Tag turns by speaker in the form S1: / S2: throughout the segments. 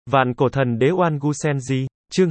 S1: Vạn cổ thần đế Oan Gu Senji, chương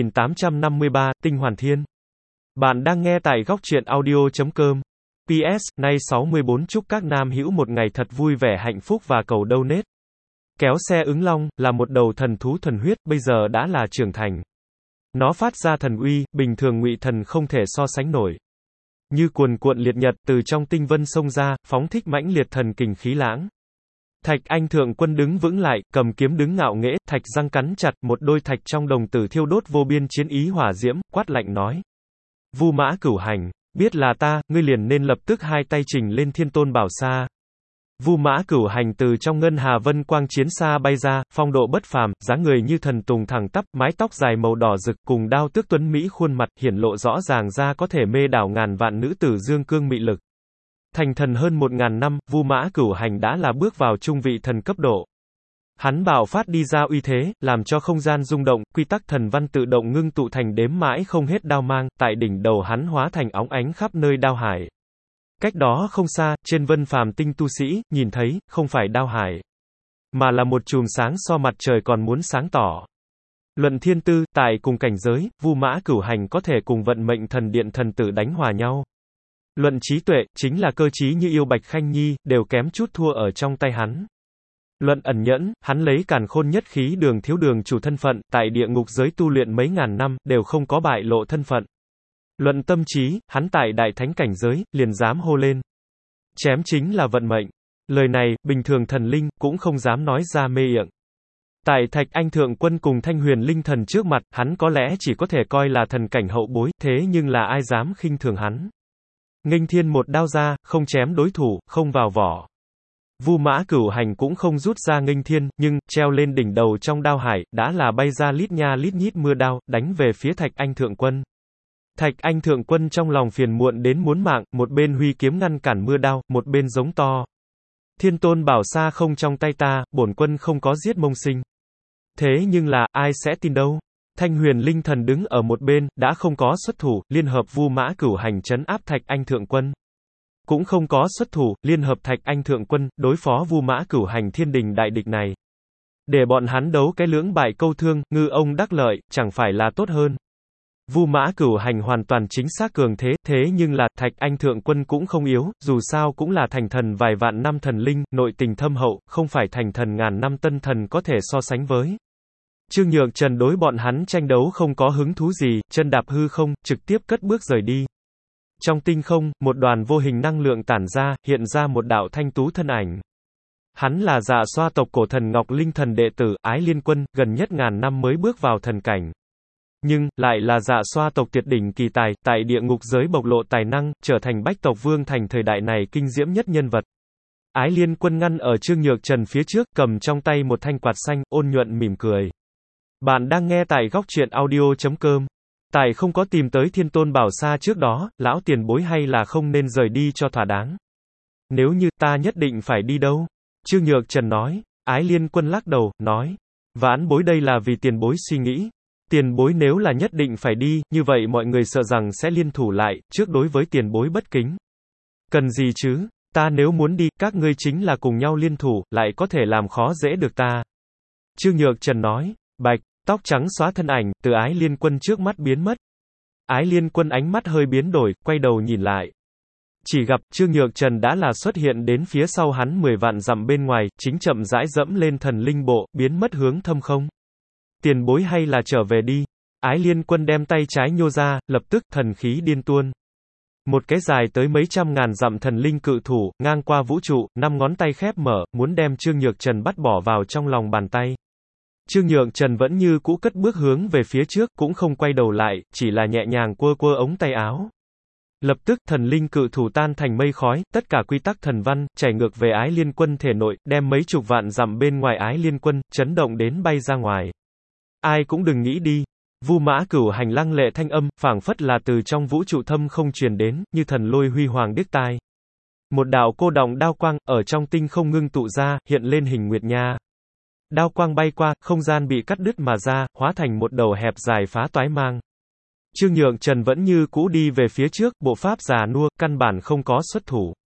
S1: 2853, Tinh Hoàn Thiên. Bạn đang nghe tại góc truyện audio.com. PS, nay 64 chúc các nam hữu một ngày thật vui vẻ hạnh phúc và cầu donate. Kéo xe ứng long, là một đầu thần thú thuần huyết, bây giờ đã là trưởng thành. Nó phát ra thần uy, bình thường ngụy thần không thể so sánh nổi. Như cuồn cuộn liệt nhật từ trong tinh vân xông ra, phóng thích mãnh liệt thần kình khí lãng. Thạch Anh Thượng Quân đứng vững lại, cầm kiếm đứng ngạo nghễ, thạch răng cắn chặt, một đôi thạch trong đồng tử thiêu đốt vô biên chiến ý hỏa diễm, quát lạnh nói. Vu Mã Cửu Hành, biết là ta, ngươi liền nên lập tức hai tay trình lên Thiên Tôn Bảo Sa. Vu Mã Cửu Hành từ trong ngân hà vân quang chiến xa bay ra, phong độ bất phàm, dáng người như thần tùng thẳng tắp, mái tóc dài màu đỏ rực, cùng đao tước tuấn mỹ khuôn mặt, hiển lộ rõ ràng ra có thể mê đảo ngàn vạn nữ tử dương cương mị lực. Thành thần hơn 1000 năm, Vu Mã Cửu Hành đã là bước vào trung vị thần cấp độ. Hắn bạo phát đi ra uy thế, làm cho không gian rung động, quy tắc thần văn tự động ngưng tụ thành đếm mãi không hết đao mang, tại đỉnh đầu hắn hóa thành óng ánh khắp nơi đao hải. Cách đó không xa, trên vân phàm tinh tu sĩ, nhìn thấy, không phải đao hải, mà là một chùm sáng so mặt trời còn muốn sáng tỏ. Luận thiên tư, tại cùng cảnh giới, Vu Mã Cửu Hành có thể cùng vận mệnh thần điện thần tử đánh hòa nhau. Luận trí tuệ, chính là cơ trí như yêu Bạch Khanh Nhi, đều kém chút thua ở trong tay hắn. Luận ẩn nhẫn, hắn lấy càn khôn nhất khí đường thiếu đường chủ thân phận, tại địa ngục giới tu luyện mấy ngàn năm, đều không có bại lộ thân phận. Luận tâm trí, hắn tại đại thánh cảnh giới, liền dám hô lên. Chém chính là vận mệnh. Lời này, bình thường thần linh, cũng không dám nói ra mê miệng. Tại Thạch Anh Thượng Quân cùng Thanh Huyền Linh Thần trước mặt, hắn có lẽ chỉ có thể coi là thần cảnh hậu bối, thế nhưng là ai dám khinh thường hắn. Nghênh thiên một đao ra, không chém đối thủ, không vào vỏ. Vu Mã Cửu Hành cũng không rút ra nghênh thiên, nhưng, treo lên đỉnh đầu trong đao hải, đã là bay ra lít nha lít nhít mưa đao, đánh về phía Thạch Anh Thượng Quân. Thạch Anh Thượng Quân trong lòng phiền muộn đến muốn mạng, một bên huy kiếm ngăn cản mưa đao, một bên giống to. Thiên Tôn Bảo Sa không trong tay ta, bổn quân không có giết Mông Sinh. Thế nhưng là, ai sẽ tin đâu? Thanh Huyền Linh Thần đứng ở một bên, đã không có xuất thủ, liên hợp Vu Mã Cửu Hành trấn áp Thạch Anh Thượng Quân. Cũng không có xuất thủ, liên hợp Thạch Anh Thượng Quân, đối phó Vu Mã Cửu Hành thiên đình đại địch này. Để bọn hắn đấu cái lưỡng bại câu thương, ngư ông đắc lợi, chẳng phải là tốt hơn. Vu Mã Cửu Hành hoàn toàn chính xác cường thế, thế nhưng là, Thạch Anh Thượng Quân cũng không yếu, dù sao cũng là thành thần vài vạn năm thần linh, nội tình thâm hậu, không phải thành thần ngàn năm tân thần có thể so sánh với. Trương Nhược Trần đối bọn hắn tranh đấu không có hứng thú gì, chân đạp hư không, trực tiếp cất bước rời đi. Trong tinh không, một đoàn vô hình năng lượng tản ra, hiện ra một đạo thanh tú thân ảnh. Hắn là Dạ Xoa tộc cổ thần Ngọc Linh Thần đệ tử, Ái Liên Quân, gần nhất ngàn năm mới bước vào thần cảnh. Nhưng, lại là Dạ Xoa tộc tuyệt đỉnh kỳ tài, tại địa ngục giới bộc lộ tài năng, trở thành bách tộc vương thành thời đại này kinh diễm nhất nhân vật. Ái Liên Quân ngăn ở Trương Nhược Trần phía trước, cầm trong tay một thanh quạt xanh, ôn nhuận mỉm cười. Bạn đang nghe tại góc truyện audio.com. Tại không có tìm tới Thiên Tôn Bảo Sa trước đó, lão tiền bối hay là không nên rời đi cho thỏa đáng. Nếu như, ta nhất định phải đi đâu? Trương Nhược Trần nói. Ái Liên Quân lắc đầu, nói. Vãn bối đây là vì tiền bối suy nghĩ. Tiền bối nếu là nhất định phải đi, như vậy mọi người sợ rằng sẽ liên thủ lại, trước đối với tiền bối bất kính. Cần gì chứ? Ta nếu muốn đi, các ngươi chính là cùng nhau liên thủ, lại có thể làm khó dễ được ta. Trương Nhược Trần nói. Bạch, tóc trắng xóa thân ảnh, từ Ái Liên Quân trước mắt biến mất. Ái Liên Quân ánh mắt hơi biến đổi, quay đầu nhìn lại. Chỉ gặp, Trương Nhược Trần đã là xuất hiện đến phía sau hắn 10 vạn dặm bên ngoài, chính chậm rãi dẫm lên thần linh bộ, biến mất hướng thâm không. Tiền bối hay là trở về đi. Ái Liên Quân đem tay trái nhô ra, lập tức, thần khí điên tuôn. Một cái dài tới mấy trăm ngàn dặm thần linh cự thủ, ngang qua vũ trụ, 5 ngón tay khép mở, muốn đem Trương Nhược Trần bắt bỏ vào trong lòng bàn tay. Trương Nhược Trần vẫn như cũ cất bước hướng về phía trước, cũng không quay đầu lại, chỉ là nhẹ nhàng quơ quơ ống tay áo. Lập tức, thần linh cự thủ tan thành mây khói, tất cả quy tắc thần văn, chảy ngược về Ái Liên Quân thể nội, đem mấy chục vạn dặm bên ngoài Ái Liên Quân, chấn động đến bay ra ngoài. Ai cũng đừng nghĩ đi. Vu Mã Cửu Hành lăng lệ thanh âm, phảng phất là từ trong vũ trụ thâm không truyền đến, như thần lôi huy hoàng điếc tai. Một đạo cô đọng đao quang, ở trong tinh không ngưng tụ ra, hiện lên hình nguyệt nha. Đao quang bay qua, không gian bị cắt đứt mà ra, hóa thành một đầu hẹp dài phá toái mang. Trương Nhược Trần vẫn như cũ đi về phía trước, bộ pháp già nua, căn bản không có xuất thủ.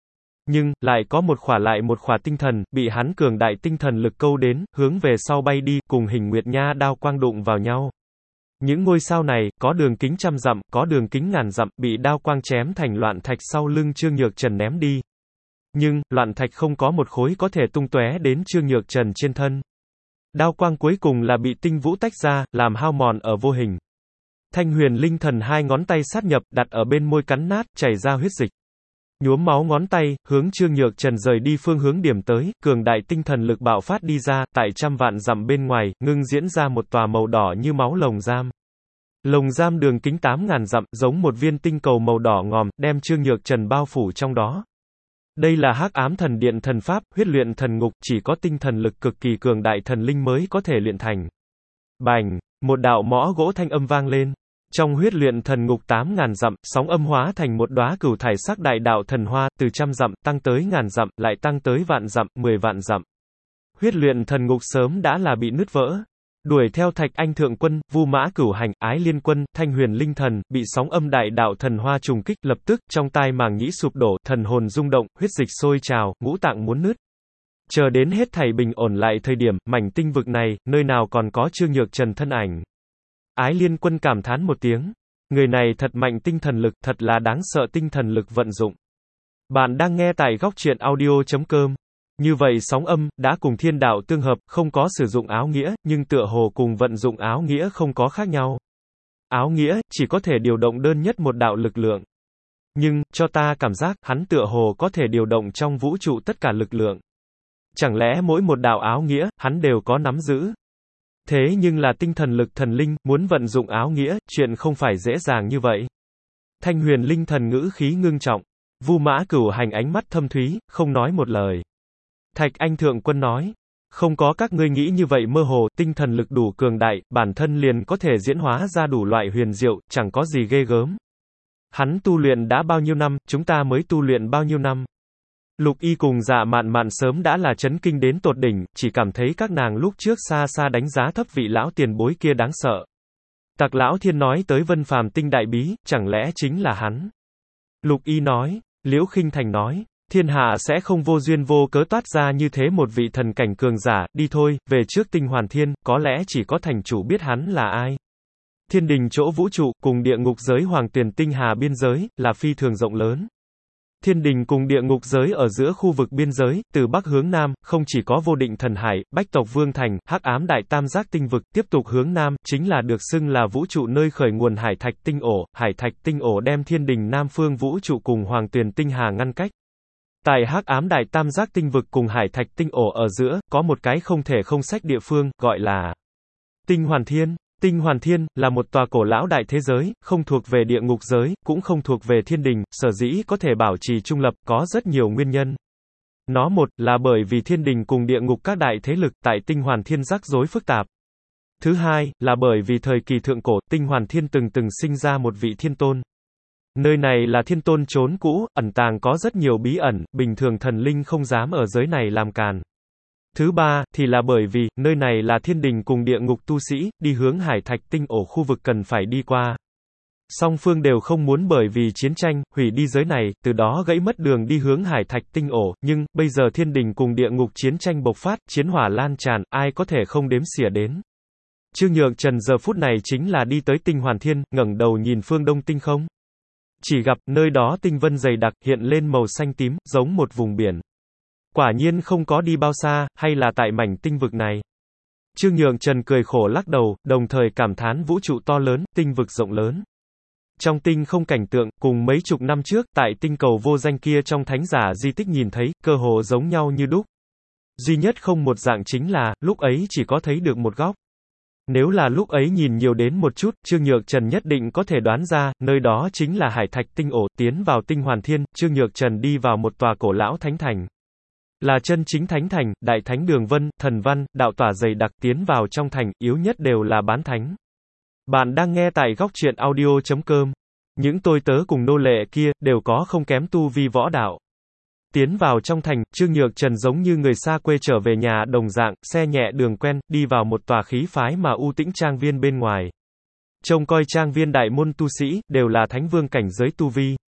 S1: Nhưng, lại có một khỏa tinh thần, bị hắn cường đại tinh thần lực câu đến, hướng về sau bay đi, cùng hình nguyệt nha đao quang đụng vào nhau. Những ngôi sao này, có đường kính 100 dặm, có đường kính ngàn dặm, bị đao quang chém thành loạn thạch sau lưng Trương Nhược Trần ném đi. Nhưng, loạn thạch không có một khối có thể tung tóe đến Trương Nhược Trần trên thân. Đao quang cuối cùng là bị tinh vũ tách ra, làm hao mòn ở vô hình. Thanh huyền linh thần hai ngón tay sát nhập, đặt ở bên môi cắn nát, chảy ra huyết dịch. Nhuốm máu ngón tay, hướng Trương Nhược Trần rời đi phương hướng điểm tới, cường đại tinh thần lực bạo phát đi ra, tại 100 vạn dặm bên ngoài, ngưng diễn ra một tòa màu đỏ như máu lồng giam. Lồng giam đường kính 8.000 dặm, giống một viên tinh cầu màu đỏ ngòm, đem Trương Nhược Trần bao phủ trong đó. Đây là Hắc Ám Thần Điện thần pháp, huyết luyện thần ngục, chỉ có tinh thần lực cực kỳ cường đại thần linh mới có thể luyện thành. Bành, một đạo mõ gỗ thanh âm vang lên. Trong huyết luyện thần ngục 8.000 dặm, sóng âm hóa thành một đóa cửu thải sắc đại đạo thần hoa, từ 100 dặm, tăng tới ngàn dặm, lại tăng tới vạn dặm, 10 vạn dặm. Huyết luyện thần ngục sớm đã là bị nứt vỡ. Đuổi theo Thạch Anh Thượng Quân, Vu Mã Cửu Hành, Ái Liên Quân, Thanh Huyền Linh Thần, bị sóng âm đại đạo thần hoa trùng kích, lập tức, trong tai màng nhĩ sụp đổ, thần hồn rung động, huyết dịch sôi trào, ngũ tạng muốn nứt. Chờ đến hết thảy bình ổn lại thời điểm, mảnh tinh vực này, nơi nào còn có Trương Nhược Trần thân ảnh. Ái Liên Quân cảm thán một tiếng. Người này thật mạnh tinh thần lực, thật là đáng sợ tinh thần lực vận dụng. Bạn đang nghe tại góc truyện audio.com. Như vậy sóng âm, đã cùng thiên đạo tương hợp, không có sử dụng áo nghĩa, nhưng tựa hồ cùng vận dụng áo nghĩa không có khác nhau. Áo nghĩa, chỉ có thể điều động đơn nhất một đạo lực lượng. Nhưng, cho ta cảm giác, hắn tựa hồ có thể điều động trong vũ trụ tất cả lực lượng. Chẳng lẽ mỗi một đạo áo nghĩa, hắn đều có nắm giữ? Thế nhưng là tinh thần lực thần linh, muốn vận dụng áo nghĩa, chuyện không phải dễ dàng như vậy. Thanh huyền linh thần ngữ khí ngưng trọng. Vu Mã Cửu Hành ánh mắt thâm thúy, không nói một lời. Thạch Anh Thượng Quân nói, không có các ngươi nghĩ như vậy mơ hồ, tinh thần lực đủ cường đại, bản thân liền có thể diễn hóa ra đủ loại huyền diệu, chẳng có gì ghê gớm. Hắn tu luyện đã bao nhiêu năm, chúng ta mới tu luyện bao nhiêu năm. Lục Y cùng Dạ Mạn Mạn sớm đã là chấn kinh đến tột đỉnh, chỉ cảm thấy các nàng lúc trước xa xa đánh giá thấp vị lão tiền bối kia đáng sợ. Tặc lão thiên nói tới Vân Phàm tinh đại bí, chẳng lẽ chính là hắn? Lục Y nói, Liễu Khinh Thành nói, thiên hạ sẽ không vô duyên vô cớ toát ra như thế một vị thần cảnh cường giả, đi thôi, về trước Tinh Hoàn Thiên, có lẽ chỉ có thành chủ biết hắn là ai. Thiên đình chỗ vũ trụ, cùng địa ngục giới Hoàng Tuyền Tinh Hà biên giới, là phi thường rộng lớn. Thiên đình cùng địa ngục giới ở giữa khu vực biên giới, từ Bắc hướng Nam, không chỉ có Vô Định Thần Hải, Bách Tộc Vương Thành, Hắc Ám Đại Tam Giác Tinh Vực, tiếp tục hướng Nam, chính là được xưng là vũ trụ nơi khởi nguồn Hải Thạch Tinh Ổ. Hải Thạch Tinh Ổ đem thiên đình Nam phương vũ trụ cùng Hoàng Tuyền Tinh Hà ngăn cách. Tại Hắc Ám Đại Tam Giác Tinh Vực cùng Hải Thạch Tinh Ổ ở giữa, có một cái không thể không sách địa phương, gọi là Tinh Hoàn Thiên. Tinh Hoàn Thiên, là một tòa cổ lão đại thế giới, không thuộc về địa ngục giới, cũng không thuộc về thiên đình, sở dĩ có thể bảo trì trung lập, có rất nhiều nguyên nhân. Nó một, là bởi vì thiên đình cùng địa ngục các đại thế lực, tại Tinh Hoàn Thiên rắc rối phức tạp. Thứ hai, là bởi vì thời kỳ thượng cổ, Tinh Hoàn Thiên từng sinh ra một vị thiên tôn. Nơi này là thiên tôn trốn cũ, ẩn tàng có rất nhiều bí ẩn, bình thường thần linh không dám ở giới này làm càn. Thứ ba, thì là bởi vì, nơi này là thiên đình cùng địa ngục tu sĩ, đi hướng Hải Thạch Tinh Ổ khu vực cần phải đi qua. Song phương đều không muốn bởi vì chiến tranh, hủy đi giới này, từ đó gãy mất đường đi hướng Hải Thạch Tinh Ổ, nhưng, bây giờ thiên đình cùng địa ngục chiến tranh bộc phát, chiến hỏa lan tràn, ai có thể không đếm xỉa đến. Trương Nhược Trần giờ phút này chính là đi tới Tinh Hoàn Thiên, ngẩng đầu nhìn phương đông tinh không. Chỉ gặp, nơi đó tinh vân dày đặc, hiện lên màu xanh tím, giống một vùng biển. Quả nhiên không có đi bao xa, hay là tại mảnh tinh vực này. Trương Nhược Trần cười khổ lắc đầu, đồng thời cảm thán vũ trụ to lớn, tinh vực rộng lớn. Trong tinh không cảnh tượng, cùng mấy chục năm trước, tại tinh cầu vô danh kia trong thánh giả di tích nhìn thấy, cơ hồ giống nhau như đúc. Duy nhất không một dạng chính là, lúc ấy chỉ có thấy được một góc. Nếu là lúc ấy nhìn nhiều đến một chút, Trương Nhược Trần nhất định có thể đoán ra, nơi đó chính là Hải Thạch Tinh Ổ, tiến vào Tinh Hoàn Thiên, Trương Nhược Trần đi vào một tòa cổ lão thánh thành. Là chân chính thánh thành, đại thánh đường vân, thần văn, đạo tỏa dày đặc tiến vào trong thành, yếu nhất đều là bán thánh. Bạn đang nghe tại góc truyện audio.com. Những tôi tớ cùng nô lệ kia, đều có không kém tu vi võ đạo. Tiến vào trong thành, Trương Nhược Trần giống như người xa quê trở về nhà đồng dạng, xe nhẹ đường quen, đi vào một tòa khí phái mà u tĩnh trang viên bên ngoài. Trông coi trang viên đại môn tu sĩ, đều là thánh vương cảnh giới tu vi.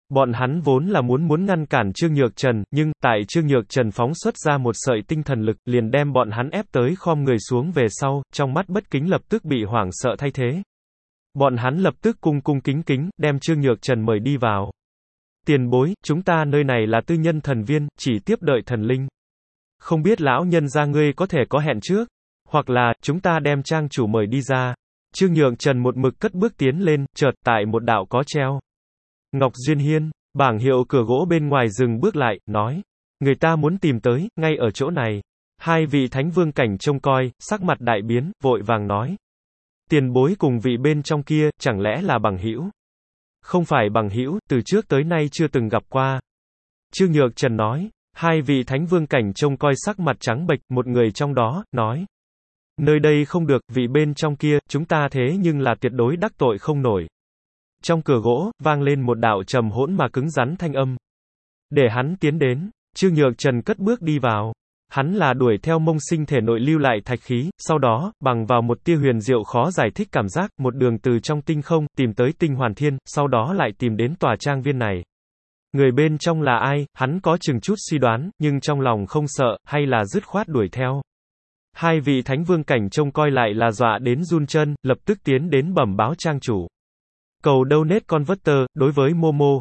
S1: Bọn hắn vốn là muốn ngăn cản Trương Nhược Trần, nhưng, tại Trương Nhược Trần phóng xuất ra một sợi tinh thần lực, liền đem bọn hắn ép tới khom người xuống về sau, trong mắt bất kính lập tức bị hoảng sợ thay thế. Bọn hắn lập tức cung cung kính kính, đem Trương Nhược Trần mời đi vào. Tiền bối, chúng ta nơi này là tư nhân thần viên, chỉ tiếp đợi thần linh. Không biết lão nhân gia ngươi có thể có hẹn trước, hoặc là, chúng ta đem trang chủ mời đi ra. Trương Nhược Trần một mực cất bước tiến lên, chợt, tại một đạo có treo Ngọc Duyên Hiên, bảng hiệu cửa gỗ bên ngoài dừng bước lại, nói. Người ta muốn tìm tới, ngay ở chỗ này. Hai vị thánh vương cảnh trông coi, sắc mặt đại biến, vội vàng nói. Tiền bối cùng vị bên trong kia, chẳng lẽ là bằng hữu? Không phải bằng hữu, từ trước tới nay chưa từng gặp qua. Trương Nhược Trần nói. Hai vị thánh vương cảnh trông coi sắc mặt trắng bệch, một người trong đó, nói. Nơi đây không được, vị bên trong kia, chúng ta thế nhưng là tuyệt đối đắc tội không nổi. Trong cửa gỗ, vang lên một đạo trầm hỗn mà cứng rắn thanh âm. Để hắn tiến đến, Trương Nhược Trần cất bước đi vào. Hắn là đuổi theo Mông Sinh thể nội lưu lại thạch khí, sau đó, bằng vào một tia huyền diệu khó giải thích cảm giác, một đường từ trong tinh không, tìm tới Tinh Hoàn Thiên, sau đó lại tìm đến tòa trang viên này. Người bên trong là ai, hắn có chừng chút suy đoán, nhưng trong lòng không sợ, hay là dứt khoát đuổi theo. Hai vị thánh vương cảnh trông coi lại là dọa đến run chân, lập tức tiến đến bẩm báo trang chủ. Cầu donate converter, đối với Momo,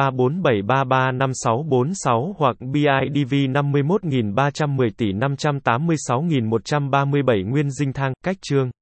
S1: 0347335646 hoặc BIDV 51310 tỷ 586137 Nguyên Dinh Thang, cách chương.